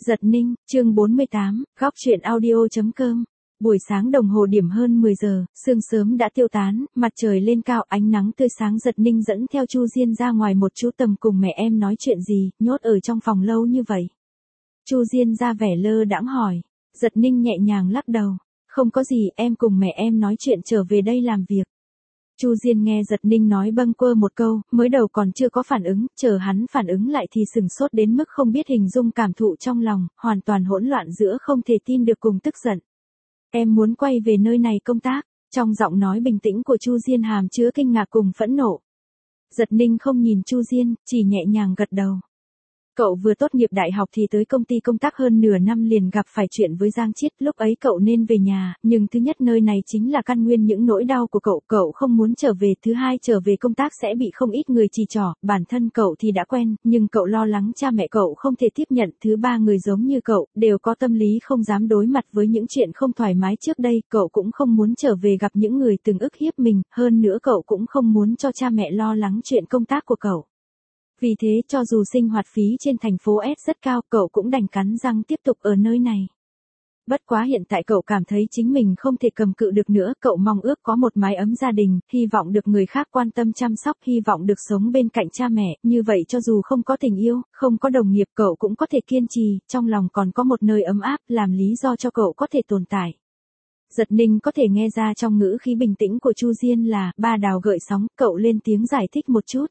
Giật Ninh, chương 48, góc truyện audio.com. Buổi sáng đồng hồ điểm hơn 10 giờ, sương sớm đã tiêu tán, mặt trời lên cao, ánh nắng tươi sáng. Giật Ninh dẫn theo Chu Diên ra ngoài một chú tầm cùng mẹ em nói chuyện gì, nhốt ở trong phòng lâu như vậy. Chu Diên ra vẻ lơ đãng hỏi. Giật Ninh nhẹ nhàng lắc đầu. Không có gì, em cùng mẹ em nói chuyện trở về đây làm việc. Chu Diên nghe Giật Ninh nói bâng quơ một câu, mới đầu còn chưa có phản ứng, chờ hắn phản ứng lại thì sửng sốt đến mức không biết hình dung cảm thụ trong lòng, hoàn toàn hỗn loạn giữa không thể tin được cùng tức giận. Em muốn quay về nơi này công tác, trong giọng nói bình tĩnh của Chu Diên hàm chứa kinh ngạc cùng phẫn nộ. Giật Ninh không nhìn Chu Diên, chỉ nhẹ nhàng gật đầu. Cậu vừa tốt nghiệp đại học thì tới công ty công tác hơn nửa năm liền gặp phải chuyện với Giang Chiết, lúc ấy cậu nên về nhà, nhưng thứ nhất nơi này chính là căn nguyên những nỗi đau của cậu không muốn trở về, thứ hai trở về công tác sẽ bị không ít người chỉ trỏ, bản thân cậu thì đã quen, nhưng cậu lo lắng cha mẹ cậu không thể tiếp nhận, thứ ba người giống như cậu, đều có tâm lý không dám đối mặt với những chuyện không thoải mái trước đây, cậu cũng không muốn trở về gặp những người từng ức hiếp mình, hơn nữa cậu cũng không muốn cho cha mẹ lo lắng chuyện công tác của cậu. Vì thế cho dù sinh hoạt phí trên thành phố S rất cao, cậu cũng đành cắn răng tiếp tục ở nơi này. Bất quá hiện tại cậu cảm thấy chính mình không thể cầm cự được nữa, cậu mong ước có một mái ấm gia đình, hy vọng được người khác quan tâm chăm sóc, hy vọng được sống bên cạnh cha mẹ, như vậy cho dù không có tình yêu, không có đồng nghiệp cậu cũng có thể kiên trì, trong lòng còn có một nơi ấm áp, làm lý do cho cậu có thể tồn tại. Giật Ninh có thể nghe ra trong ngữ khí bình tĩnh của Chu Diên là, ba đào gợi sóng, cậu lên tiếng giải thích một chút.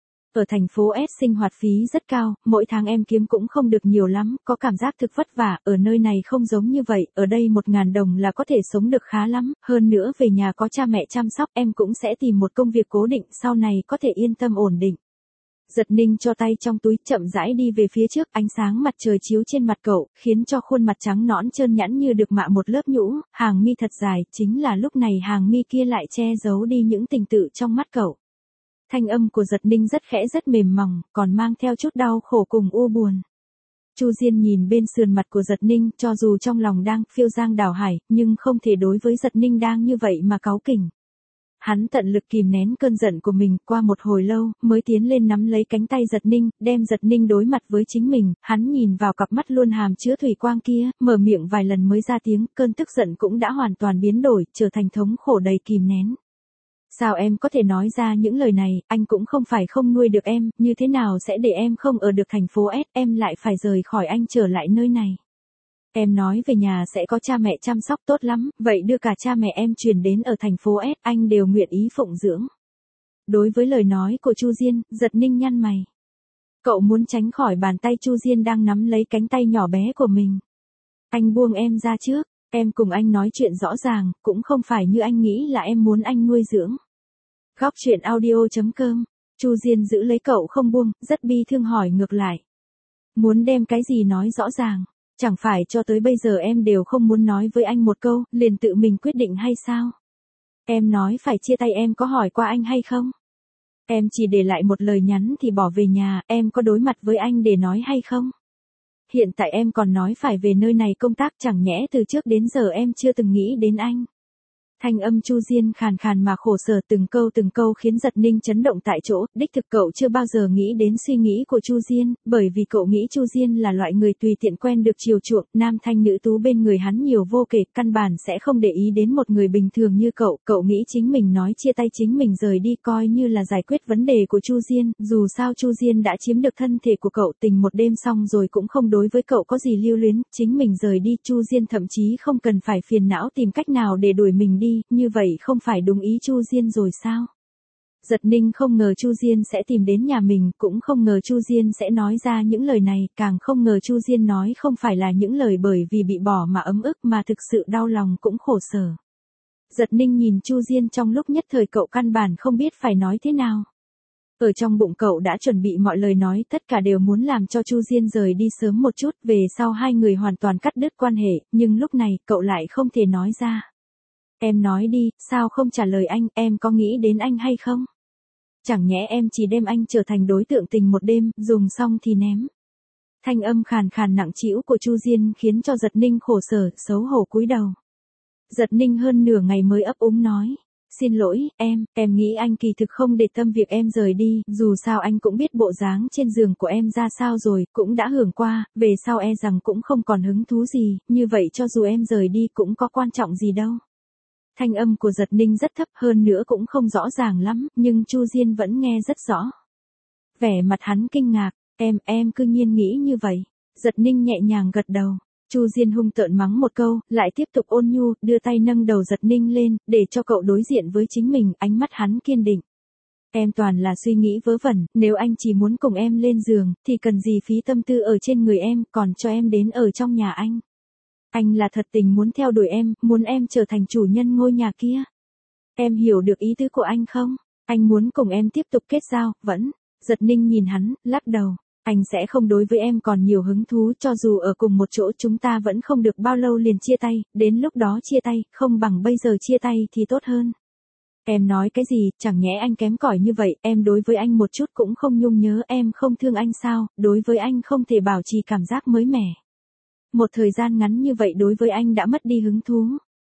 Ở thành phố S sinh hoạt phí rất cao, mỗi tháng em kiếm cũng không được nhiều lắm, có cảm giác thực vất vả, ở nơi này không giống như vậy, ở đây 1.000 đồng là có thể sống được khá lắm, hơn nữa về nhà có cha mẹ chăm sóc, em cũng sẽ tìm một công việc cố định, sau này có thể yên tâm ổn định. Giật Ninh cho tay trong túi, chậm rãi đi về phía trước, ánh sáng mặt trời chiếu trên mặt cậu, khiến cho khuôn mặt trắng nõn trơn nhẵn như được mạ một lớp nhũ, hàng mi thật dài, chính là lúc này hàng mi kia lại che giấu đi những tình tự trong mắt cậu. Thanh âm của Giật Ninh rất khẽ rất mềm mỏng, còn mang theo chút đau khổ cùng u buồn. Chu Diên nhìn bên sườn mặt của Giật Ninh, cho dù trong lòng đang phiêu giang đảo hải, nhưng không thể đối với Giật Ninh đang như vậy mà cáu kỉnh. Hắn tận lực kìm nén cơn giận của mình, qua một hồi lâu, mới tiến lên nắm lấy cánh tay Giật Ninh, đem Giật Ninh đối mặt với chính mình, hắn nhìn vào cặp mắt luôn hàm chứa thủy quang kia, mở miệng vài lần mới ra tiếng, cơn tức giận cũng đã hoàn toàn biến đổi, trở thành thống khổ đầy kìm nén. Sao em có thể nói ra những lời này, anh cũng không phải không nuôi được em, như thế nào sẽ để em không ở được thành phố S, em lại phải rời khỏi anh trở lại nơi này. Em nói về nhà sẽ có cha mẹ chăm sóc tốt lắm, vậy đưa cả cha mẹ em chuyển đến ở thành phố S, anh đều nguyện ý phụng dưỡng. Đối với lời nói của Chu Diên, Giật Ninh nhăn mày. Cậu muốn tránh khỏi bàn tay Chu Diên đang nắm lấy cánh tay nhỏ bé của mình. Anh buông em ra trước. Em cùng anh nói chuyện rõ ràng, cũng không phải như anh nghĩ là em muốn anh nuôi dưỡng. Góc truyện audio.com. Chu Diên giữ lấy cậu không buông, rất bi thương hỏi ngược lại. Muốn đem cái gì nói rõ ràng, chẳng phải cho tới bây giờ em đều không muốn nói với anh một câu, liền tự mình quyết định hay sao? Em nói phải chia tay em có hỏi qua anh hay không? Em chỉ để lại một lời nhắn thì bỏ về nhà, em có đối mặt với anh để nói hay không? Hiện tại em còn nói phải về nơi này công tác, chẳng nhẽ từ trước đến giờ em chưa từng nghĩ đến anh. Thanh âm Chu Diên khàn khàn mà khổ sở, từng câu khiến Giật Ninh chấn động tại chỗ, đích thực cậu chưa bao giờ nghĩ đến suy nghĩ của Chu Diên, bởi vì cậu nghĩ Chu Diên là loại người tùy tiện quen được chiều chuộng, nam thanh nữ tú bên người hắn nhiều vô kể, căn bản sẽ không để ý đến một người bình thường như cậu nghĩ chính mình nói chia tay chính mình rời đi coi như là giải quyết vấn đề của Chu Diên, dù sao Chu Diên đã chiếm được thân thể của cậu, tình một đêm xong rồi cũng không đối với cậu có gì lưu luyến, chính mình rời đi, Chu Diên thậm chí không cần phải phiền não tìm cách nào để đuổi mình đi. Như vậy không phải đúng ý Chu Diên rồi sao? Giật Ninh không ngờ Chu Diên sẽ tìm đến nhà mình, cũng không ngờ Chu Diên sẽ nói ra những lời này, càng không ngờ Chu Diên nói không phải là những lời bởi vì bị bỏ mà ấm ức mà thực sự đau lòng cũng khổ sở. Giật Ninh nhìn Chu Diên trong lúc nhất thời cậu căn bản không biết phải nói thế nào. Ở trong bụng cậu đã chuẩn bị mọi lời nói, tất cả đều muốn làm cho Chu Diên rời đi sớm một chút, về sau hai người hoàn toàn cắt đứt quan hệ, nhưng lúc này cậu lại không thể nói ra. Em nói đi, sao không trả lời anh, em có nghĩ đến anh hay không? Chẳng nhẽ em chỉ đem anh trở thành đối tượng tình một đêm, dùng xong thì ném. Thanh âm khàn khàn nặng trĩu của Chu Diên khiến cho Giật Ninh khổ sở, xấu hổ cúi đầu. Giật Ninh hơn nửa ngày mới ấp úng nói. xin lỗi, em nghĩ anh kỳ thực không để tâm việc em rời đi, dù sao anh cũng biết bộ dáng trên giường của em ra sao rồi, cũng đã hưởng qua, về sau e rằng cũng không còn hứng thú gì, như vậy cho dù em rời đi cũng có quan trọng gì đâu. Thanh âm của Giật Ninh rất thấp, hơn nữa cũng không rõ ràng lắm, nhưng Chu Diên vẫn nghe rất rõ. Vẻ mặt hắn kinh ngạc, em cư nhiên nghĩ như vậy. Giật Ninh nhẹ nhàng gật đầu. Chu Diên hung tợn mắng một câu, lại tiếp tục ôn nhu, đưa tay nâng đầu Giật Ninh lên, để cho cậu đối diện với chính mình, ánh mắt hắn kiên định. Em toàn là suy nghĩ vớ vẩn, nếu anh chỉ muốn cùng em lên giường, thì cần gì phí tâm tư ở trên người em, còn cho em đến ở trong nhà anh. Anh là thật tình muốn theo đuổi em, muốn em trở thành chủ nhân ngôi nhà kia. Em hiểu được ý tứ của anh không? Anh muốn cùng em tiếp tục kết giao, vẫn. Giật Ninh nhìn hắn, lắc đầu. Anh sẽ không đối với em còn nhiều hứng thú, cho dù ở cùng một chỗ chúng ta vẫn không được bao lâu liền chia tay, đến lúc đó chia tay, không bằng bây giờ chia tay thì tốt hơn. Em nói cái gì, chẳng nhẽ anh kém cỏi như vậy, em đối với anh một chút cũng không nhung nhớ, em không thương anh sao, đối với anh không thể bảo trì cảm giác mới mẻ. Một thời gian ngắn như vậy đối với anh đã mất đi hứng thú.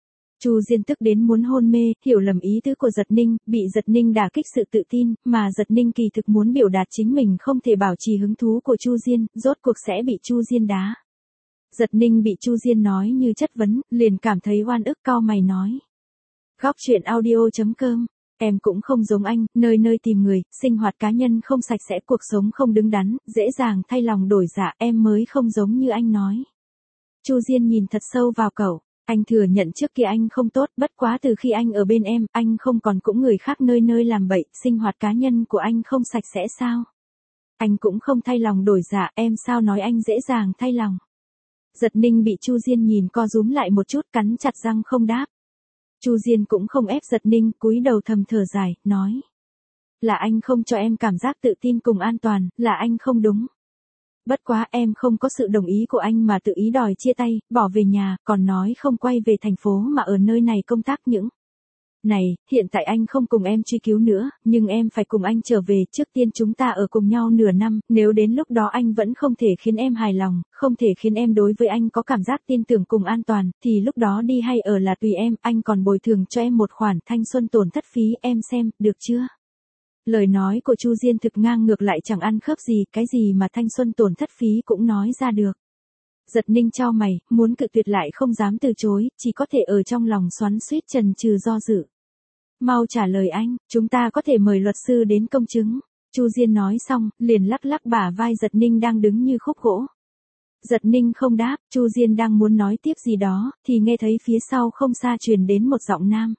Chu Diên tức đến muốn hôn mê, hiểu lầm ý tứ của Giật Ninh, bị Giật Ninh đả kích sự tự tin, mà Giật Ninh kỳ thực muốn biểu đạt chính mình không thể bảo trì hứng thú của Chu Diên, rốt cuộc sẽ bị Chu Diên đá. Giật Ninh bị Chu Diên nói như chất vấn, liền cảm thấy oan ức, cau mày nói. Góc truyện audio.com, em cũng không giống anh, nơi nơi tìm người, sinh hoạt cá nhân không sạch sẽ, cuộc sống không đứng đắn, dễ dàng thay lòng đổi dạ, em mới không giống như anh nói. Chu Diên nhìn thật sâu vào cậu. Anh thừa nhận trước kia anh không tốt, bất quá từ khi anh ở bên em, anh không còn cũng người khác nơi nơi làm bậy, sinh hoạt cá nhân của anh không sạch sẽ sao? Anh cũng không thay lòng đổi dạ, em sao nói anh dễ dàng thay lòng? Giật Ninh bị Chu Diên nhìn co rúm lại một chút, cắn chặt răng không đáp. Chu Diên cũng không ép Giật Ninh, cúi đầu thầm thở dài, nói. Là anh không cho em cảm giác tự tin cùng an toàn, là anh không đúng. Bất quá em không có sự đồng ý của anh mà tự ý đòi chia tay, bỏ về nhà, còn nói không quay về thành phố mà ở nơi này công tác những. Này, hiện tại anh không cùng em truy cứu nữa, nhưng em phải cùng anh trở về, trước tiên chúng ta ở cùng nhau nửa năm, nếu đến lúc đó anh vẫn không thể khiến em hài lòng, không thể khiến em đối với anh có cảm giác tin tưởng cùng an toàn, thì lúc đó đi hay ở là tùy em, anh còn bồi thường cho em một khoản thanh xuân tổn thất phí, em xem, được chưa? Lời nói của Chu Diên thực ngang ngược lại chẳng ăn khớp gì, cái gì mà thanh xuân tổn thất phí cũng nói ra được. Giật Ninh chau mày, muốn cự tuyệt lại không dám từ chối, chỉ có thể ở trong lòng xoắn xuýt chần chừ do dự. Mau trả lời anh, chúng ta có thể mời luật sư đến công chứng. Chu Diên nói xong, liền lắc lắc bả vai Giật Ninh đang đứng như khúc gỗ. Giật Ninh không đáp, Chu Diên đang muốn nói tiếp gì đó, thì nghe thấy phía sau không xa truyền đến một giọng nam.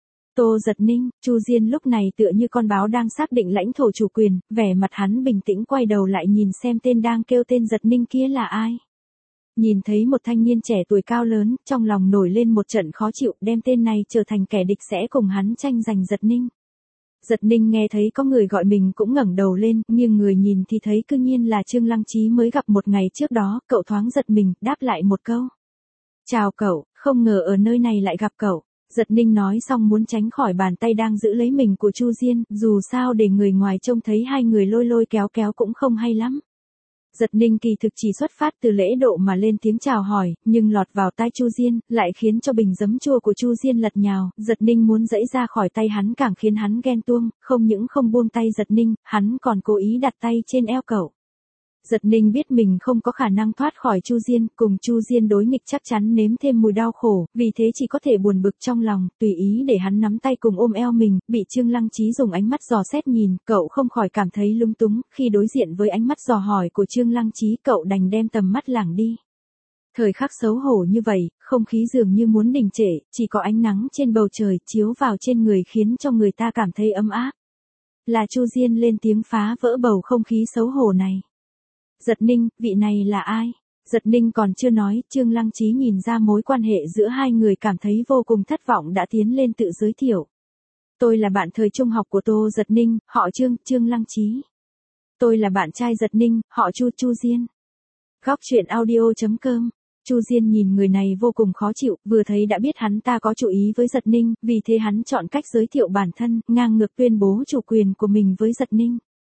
Tô Giật Ninh, Chu Diên lúc này tựa như con báo đang xác định lãnh thổ chủ quyền, vẻ mặt hắn bình tĩnh quay đầu lại nhìn xem tên đang kêu tên Giật Ninh kia là ai. Nhìn thấy một thanh niên trẻ tuổi cao lớn, trong lòng nổi lên một trận khó chịu, đem tên này trở thành kẻ địch sẽ cùng hắn tranh giành Giật Ninh. Giật Ninh nghe thấy có người gọi mình cũng ngẩng đầu lên, nhưng người nhìn thì thấy cư nhiên là Trương Lăng Chí mới gặp một ngày trước đó, cậu thoáng giật mình, đáp lại một câu. Chào cậu, không ngờ ở nơi này lại gặp cậu. Giật Ninh nói xong muốn tránh khỏi bàn tay đang giữ lấy mình của Chu Diên, dù sao để người ngoài trông thấy hai người lôi lôi kéo kéo cũng không hay lắm. Giật Ninh kỳ thực chỉ xuất phát từ lễ độ mà lên tiếng chào hỏi, nhưng lọt vào tai Chu Diên, lại khiến cho bình giấm chua của Chu Diên lật nhào, Giật Ninh muốn giãy ra khỏi tay hắn càng khiến hắn ghen tuông, không những không buông tay Giật Ninh, hắn còn cố ý đặt tay trên eo cậu. Giật Ninh biết mình không có khả năng thoát khỏi Chu Diên, cùng Chu Diên đối nghịch chắc chắn nếm thêm mùi đau khổ, vì thế chỉ có thể buồn bực trong lòng, tùy ý để hắn nắm tay cùng ôm eo mình, bị Trương Lăng Chí dùng ánh mắt dò xét nhìn, cậu không khỏi cảm thấy lung túng, khi đối diện với ánh mắt dò hỏi của Trương Lăng Chí cậu đành đem tầm mắt lảng đi. Thời khắc xấu hổ như vậy, không khí dường như muốn đình trệ, chỉ có ánh nắng trên bầu trời chiếu vào trên người khiến cho người ta cảm thấy ấm áp. Là Chu Diên lên tiếng phá vỡ bầu không khí xấu hổ này. Giật Ninh, vị này là ai? Giật Ninh còn chưa nói, Trương Lăng Chí nhìn ra mối quan hệ giữa hai người cảm thấy vô cùng thất vọng đã tiến lên tự giới thiệu. Tôi là bạn thời trung học của Tô Giật Ninh, họ Trương, Trương Lăng Chí. Tôi là bạn trai Giật Ninh, họ Chu, Chu Diên. Góc truyện audio.com. Chu Diên nhìn người này vô cùng khó chịu, vừa thấy đã biết hắn ta có chủ ý với Giật Ninh, vì thế hắn chọn cách giới thiệu bản thân, ngang ngược tuyên bố chủ quyền của mình với Giật Ninh.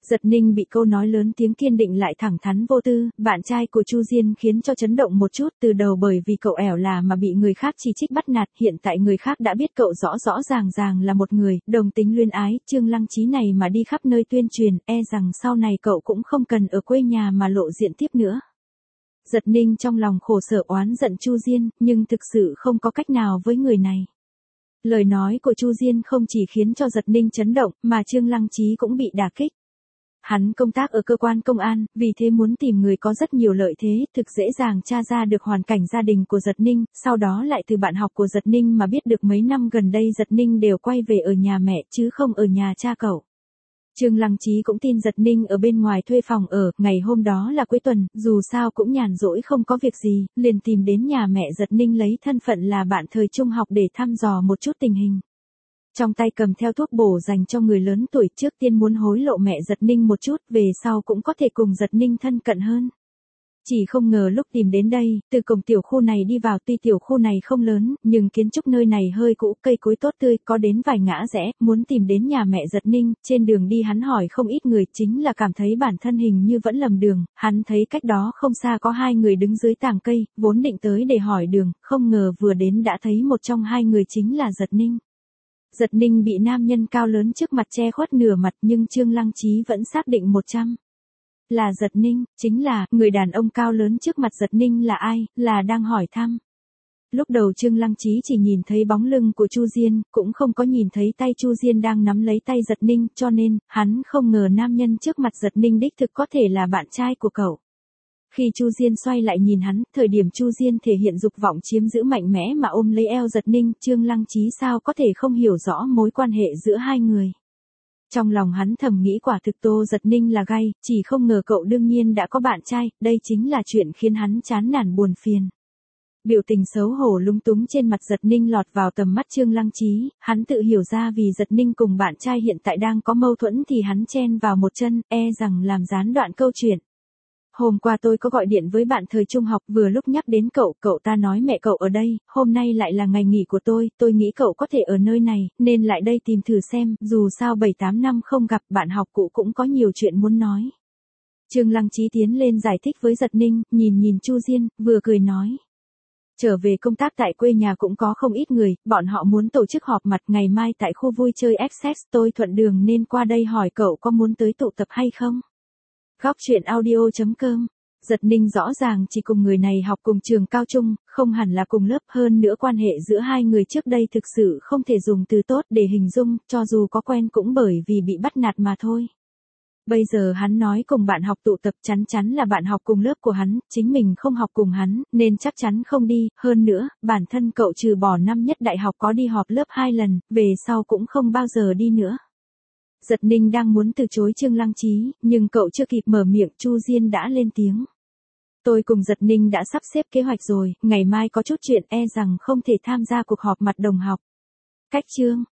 Giật Ninh bị câu nói lớn tiếng kiên định lại thẳng thắn vô tư, bạn trai của Chu Diên khiến cho chấn động một chút, từ đầu bởi vì cậu ẻo là mà bị người khác chỉ trích bắt nạt, hiện tại người khác đã biết cậu rõ rõ ràng ràng là một người, đồng tính luyến ái, Trương Lăng Chí này mà đi khắp nơi tuyên truyền, e rằng sau này cậu cũng không cần ở quê nhà mà lộ diện tiếp nữa. Giật Ninh trong lòng khổ sở oán giận Chu Diên, nhưng thực sự không có cách nào với người này. Lời nói của Chu Diên không chỉ khiến cho Giật Ninh chấn động, mà Trương Lăng Chí cũng bị đả kích. Hắn công tác ở cơ quan công an, vì thế muốn tìm người có rất nhiều lợi thế, thực dễ dàng tra ra được hoàn cảnh gia đình của Giật Ninh, sau đó lại từ bạn học của Giật Ninh mà biết được mấy năm gần đây Giật Ninh đều quay về ở nhà mẹ chứ không ở nhà cha cậu. Trương Lăng Chí cũng tin Giật Ninh ở bên ngoài thuê phòng ở, ngày hôm đó là cuối tuần, dù sao cũng nhàn rỗi không có việc gì, liền tìm đến nhà mẹ Giật Ninh lấy thân phận là bạn thời trung học để thăm dò một chút tình hình. Trong tay cầm theo thuốc bổ dành cho người lớn tuổi, trước tiên muốn hối lộ mẹ Giật Ninh một chút, về sau cũng có thể cùng Giật Ninh thân cận hơn. Chỉ không ngờ lúc tìm đến đây, từ cổng tiểu khu này đi vào, tuy tiểu khu này không lớn, nhưng kiến trúc nơi này hơi cũ, cây cối tốt tươi, có đến vài ngã rẽ, muốn tìm đến nhà mẹ Giật Ninh, trên đường đi hắn hỏi không ít người, chính là cảm thấy bản thân hình như vẫn lầm đường, hắn thấy cách đó không xa có hai người đứng dưới tàng cây, vốn định tới để hỏi đường, không ngờ vừa đến đã thấy một trong hai người chính là Giật Ninh. Giật Ninh bị nam nhân cao lớn trước mặt che khuất nửa mặt, nhưng Trương Lăng Chí vẫn xác định 100. Là Giật Ninh, chính là, người đàn ông cao lớn trước mặt Giật Ninh là ai, là đang hỏi thăm. Lúc đầu Trương Lăng Chí chỉ nhìn thấy bóng lưng của Chu Diên, cũng không có nhìn thấy tay Chu Diên đang nắm lấy tay Giật Ninh, cho nên, hắn không ngờ nam nhân trước mặt Giật Ninh đích thực có thể là bạn trai của cậu. Khi Chu Diên xoay lại nhìn hắn, thời điểm Chu Diên thể hiện dục vọng chiếm giữ mạnh mẽ mà ôm lấy eo Giật Ninh, Trương Lăng Chí sao có thể không hiểu rõ mối quan hệ giữa hai người. Trong lòng hắn thầm nghĩ quả thực Tô Giật Ninh là gay, chỉ không ngờ cậu đương nhiên đã có bạn trai, đây chính là chuyện khiến hắn chán nản buồn phiền. Biểu tình xấu hổ lúng túng trên mặt Giật Ninh lọt vào tầm mắt Trương Lăng Chí, hắn tự hiểu ra vì Giật Ninh cùng bạn trai hiện tại đang có mâu thuẫn thì hắn chen vào một chân, e rằng làm gián đoạn câu chuyện. Hôm qua tôi có gọi điện với bạn thời trung học, vừa lúc nhắc đến cậu, cậu ta nói mẹ cậu ở đây, hôm nay lại là ngày nghỉ của tôi nghĩ cậu có thể ở nơi này, nên lại đây tìm thử xem, dù sao 7-8 năm không gặp, bạn học cũ cũng có nhiều chuyện muốn nói. Trương Lăng Chí tiến lên giải thích với Giật Ninh, nhìn Chu Diên, vừa cười nói. Trở về công tác tại quê nhà cũng có không ít người, bọn họ muốn tổ chức họp mặt ngày mai tại khu vui chơi Access, tôi thuận đường nên qua đây hỏi cậu có muốn tới tụ tập hay không? Góc truyện audio.com. Giật Ninh rõ ràng chỉ cùng người này học cùng trường cao trung, không hẳn là cùng lớp, hơn nữa quan hệ giữa hai người trước đây thực sự không thể dùng từ tốt để hình dung, cho dù có quen cũng bởi vì bị bắt nạt mà thôi. Bây giờ hắn nói cùng bạn học tụ tập, chắn chắn là bạn học cùng lớp của hắn, chính mình không học cùng hắn, nên chắc chắn không đi, hơn nữa, bản thân cậu trừ bỏ năm nhất đại học có đi họp lớp 2 lần, về sau cũng không bao giờ đi nữa. Giật Ninh đang muốn từ chối Trương Lăng Chí, nhưng cậu chưa kịp mở miệng, Chu Diên đã lên tiếng. Tôi cùng Giật Ninh đã sắp xếp kế hoạch rồi, ngày mai có chút chuyện e rằng không thể tham gia cuộc họp mặt đồng học. Cách Trương